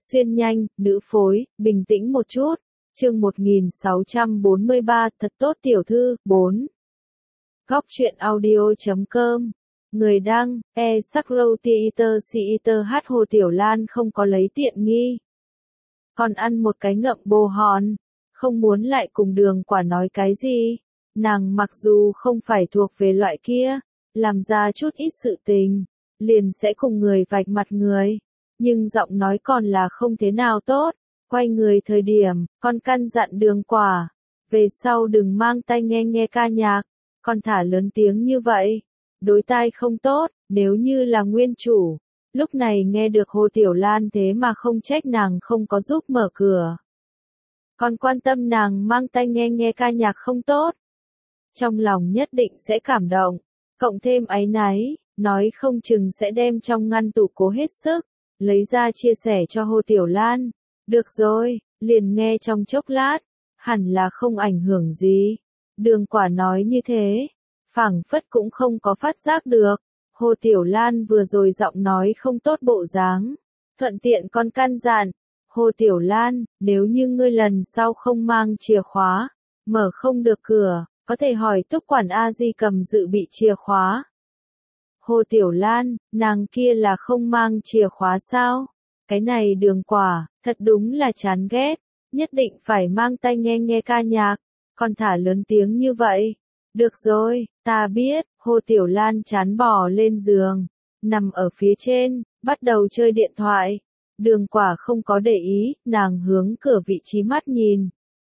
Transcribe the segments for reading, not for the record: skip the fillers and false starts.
Xuyên nhanh, nữ phối, bình tĩnh một chút. Chương 1643, thật tốt tiểu thư, 4. Góc truyện audio.com. Người đăng, Sakrow Hồ Tiểu Lan không có lấy tiện nghi. Còn ăn một cái ngậm bồ hòn, không muốn lại cùng Đường Quả nói cái gì. Nàng mặc dù không phải thuộc về loại kia, làm ra chút ít sự tình, liền sẽ cùng người vạch mặt người. Nhưng giọng nói còn là không thế nào tốt. Quay người thời điểm, con căn dặn Đường Quả, về sau đừng mang tai nghe ca nhạc, con thả lớn tiếng như vậy, đối tai không tốt. Nếu như là nguyên chủ, lúc này nghe được Hồ Tiểu Lan thế mà không trách nàng không có giúp mở cửa, còn quan tâm nàng mang tai nghe ca nhạc không tốt, trong lòng nhất định sẽ cảm động, cộng thêm áy náy, nói không chừng sẽ đem trong ngăn tủ cố hết sức lấy ra chia sẻ cho Hồ Tiểu Lan. Được rồi, liền nghe trong chốc lát, hẳn là không ảnh hưởng gì. Đường Quả nói như thế, phảng phất cũng không có phát giác được. Hồ Tiểu Lan vừa rồi giọng nói không tốt bộ dáng, thuận tiện con căn dặn, Hồ Tiểu Lan, nếu như ngươi lần sau không mang chìa khóa, mở không được cửa, có thể hỏi Túc quản A Di cầm dự bị chìa khóa. Hồ Tiểu Lan, nàng kia là không mang chìa khóa sao? Cái này Đường Quả, thật đúng là chán ghét, nhất định phải mang tai nghe ca nhạc, còn thả lớn tiếng như vậy. Được rồi, ta biết. Hồ Tiểu Lan chán bò lên giường, nằm ở phía trên, bắt đầu chơi điện thoại. Đường Quả không có để ý, nàng hướng cửa vị trí mắt nhìn.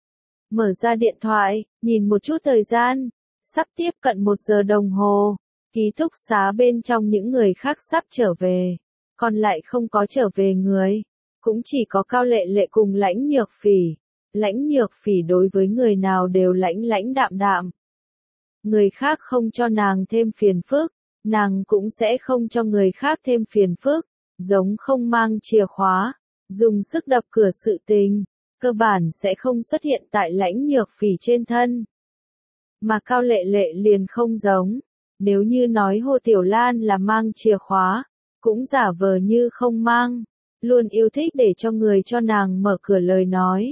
Mở ra điện thoại, nhìn một chút thời gian, sắp tiếp cận 1 giờ đồng hồ. Ký túc xá bên trong những người khác sắp trở về, còn lại không có trở về người, cũng chỉ có Cao Lệ Lệ cùng Lãnh Nhược Phỉ. Lãnh Nhược Phỉ đối với người nào đều lãnh đạm đạm. Người khác không cho nàng thêm phiền phức, nàng cũng sẽ không cho người khác thêm phiền phức, giống không mang chìa khóa, dùng sức đập cửa sự tình, cơ bản sẽ không xuất hiện tại Lãnh Nhược Phỉ trên thân. Mà Cao Lệ Lệ liền không giống, nếu như nói Hồ Tiểu Lan là mang chìa khóa, cũng giả vờ như không mang, luôn yêu thích để cho người cho nàng mở cửa lời nói.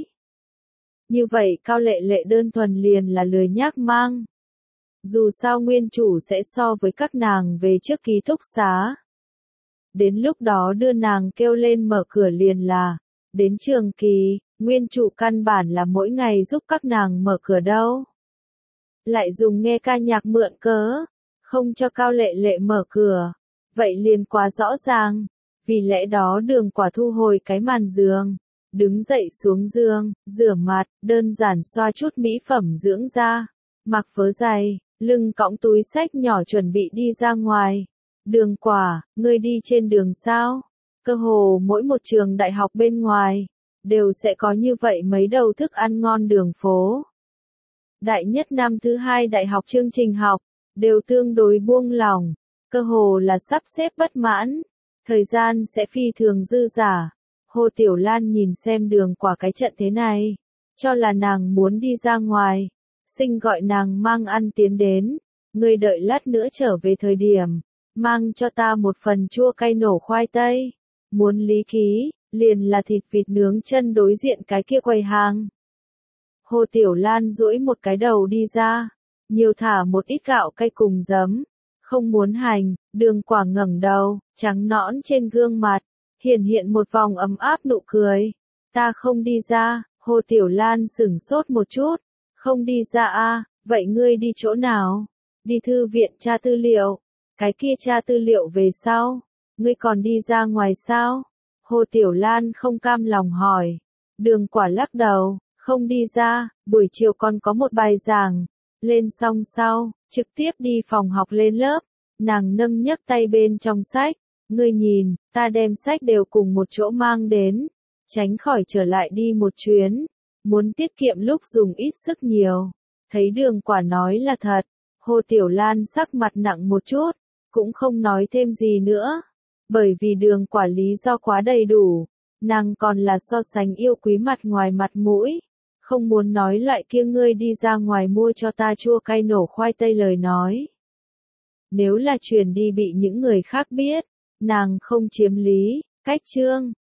Như vậy Cao Lệ Lệ đơn thuần liền là lười nhác mang. Dù sao nguyên chủ sẽ so với các nàng về trước ký túc xá. Đến lúc đó đưa nàng kêu lên mở cửa liền là. Đến trường kỳ, nguyên chủ căn bản là mỗi ngày giúp các nàng mở cửa đâu. Lại dùng nghe ca nhạc mượn cớ, không cho Cao Lệ Lệ mở cửa. Vậy liền quá rõ ràng. Vì lẽ đó Đường Quả thu hồi cái màn giường, đứng dậy xuống giường, rửa mặt, đơn giản xoa chút mỹ phẩm dưỡng da, mặc vớ giày, lưng cõng túi xách nhỏ chuẩn bị đi ra ngoài. Đường Quả, ngươi đi trên đường sao? Cơ hồ mỗi một trường đại học bên ngoài, đều sẽ có như vậy mấy đầu thức ăn ngon đường phố. Đại nhất năm thứ 2 đại học chương trình học, đều tương đối buông lỏng, cơ hồ là sắp xếp bất mãn, thời gian sẽ phi thường dư dả. Hồ Tiểu Lan nhìn xem Đường Quả cái trận thế này, cho là nàng muốn đi ra ngoài. Sinh gọi nàng mang ăn tiến đến, ngươi đợi lát nữa trở về thời điểm, mang cho ta một phần chua cay nổ khoai tây. Muốn lý ký, liền là thịt vịt nướng chân đối diện cái kia quầy hàng. Hồ Tiểu Lan duỗi một cái đầu đi ra, nhiều thả một ít gạo cay cùng giấm, không muốn hành. Đường Quả ngẩng đầu, trắng nõn trên gương mặt, hiện một vòng ấm áp nụ cười. Ta không đi ra. Hồ Tiểu Lan sửng sốt một chút. Không đi ra a, vậy ngươi đi chỗ nào? Đi thư viện tra tư liệu. Cái kia tra tư liệu về sau, ngươi còn đi ra ngoài sao? Hồ Tiểu Lan không cam lòng hỏi. Đường Quả lắc đầu, không đi ra, buổi chiều còn có một bài giảng. Lên xong sau, trực tiếp đi phòng học lên lớp. Nàng nâng nhấc tay bên trong sách. Ngươi nhìn, ta đem sách đều cùng một chỗ mang đến, tránh khỏi trở lại đi một chuyến. Muốn tiết kiệm lúc dùng ít sức nhiều. Thấy Đường Quả nói là thật, Hồ Tiểu Lan sắc mặt nặng một chút, cũng không nói thêm gì nữa. Bởi vì Đường Quả lý do quá đầy đủ, nàng còn là so sánh yêu quý mặt ngoài mặt mũi. Không muốn nói loại kia ngươi đi ra ngoài mua cho ta chua cay nổ khoai tây lời nói. Nếu là truyền đi bị những người khác biết, nàng không chiếm lý. Cách chương